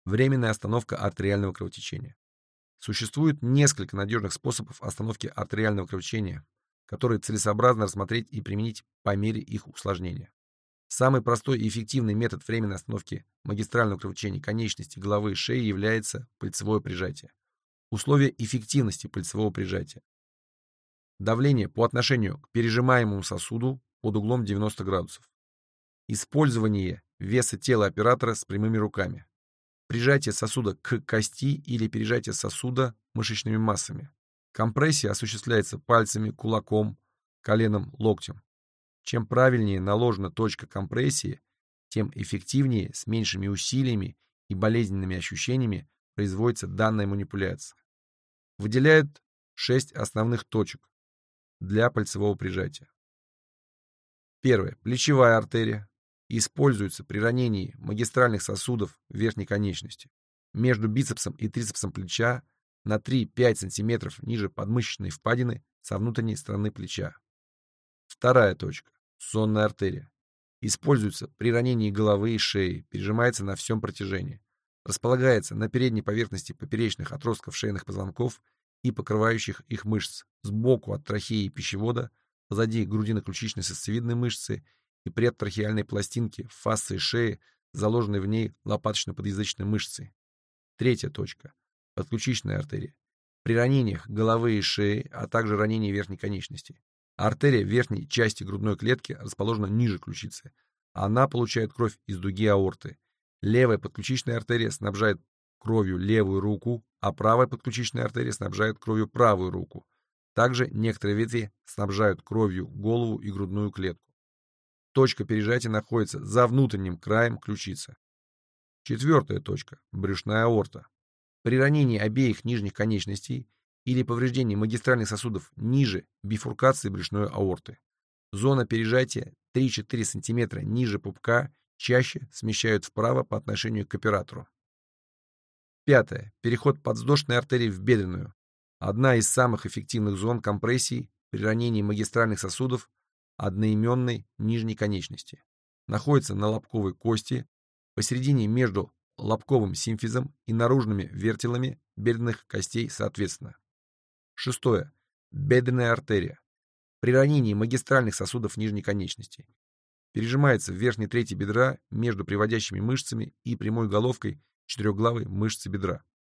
Временная остановка артериального кровотечения. Существует несколько надежных способов остановки артериального кровотечения, которые целесообразно рассмотреть и применить по мере их усложнения. Самый простой и эффективный метод временной остановки магистрального кровотечения конечности, головы и шеи является пальцевое прижатие. Условия эффективности пальцевого прижатия. Давление по отношению к пережимаемому сосуду под углом 90 градусов. Использование веса тела оператора с прямыми руками. Прижатие сосуда к кости или пережатие сосуда мышечными массами. Компрессия осуществляется пальцами, кулаком, коленом, локтем. Чем правильнее наложена точка компрессии, тем эффективнее, с меньшими усилиями и болезненными ощущениями производится данная манипуляция. Выделяют 6 основных точек для пальцевого прижатия. Первое. Плечевая артерия. Используется при ранении магистральных сосудов верхней конечности между бицепсом и трицепсом плеча на 3-5 см ниже подмышечной впадины со внутренней стороны плеча. Вторая точка. Сонная артерия. Используется при ранении головы и шеи, пережимается на всем протяжении. Располагается на передней поверхности поперечных отростков шейных позвонков и покрывающих их мышц, сбоку от трахеи и пищевода, позади грудино-ключичной сосцевидной мышцы и предтрахеальной пластинки в фасции шеи, заложенной в ней лопаточно-подъязычной мышцей. Третья точка. Подключичная артерия. При ранениях головы и шеи, а также ранении верхней конечности. Артерия верхней части грудной клетки расположена ниже ключицы. Она получает кровь из дуги аорты. Левая подключичная артерия снабжает кровью левую руку, а правая подключичная артерия снабжает кровью правую руку. Также некоторые ветви снабжают кровью голову и грудную клетку. Точка пережатия находится за внутренним краем ключицы. Четвертая точка. Брюшная аорта. При ранении обеих нижних конечностей или повреждении магистральных сосудов ниже бифуркации брюшной аорты. Зона пережатия 3-4 см ниже пупка чаще смещают вправо по отношению к оператору. Пятое. Переход подвздошной артерии в бедренную. Одна из самых эффективных зон компрессии при ранении магистральных сосудов одноименной нижней конечности. Находится на лобковой кости, посередине между лобковым симфизом и наружными вертелами бедренных костей соответственно. Шестое. Бедренная артерия. При ранении магистральных сосудов нижней конечности. Пережимается в верхней трети бедра между приводящими мышцами и прямой головкой четырехглавой мышцы бедра.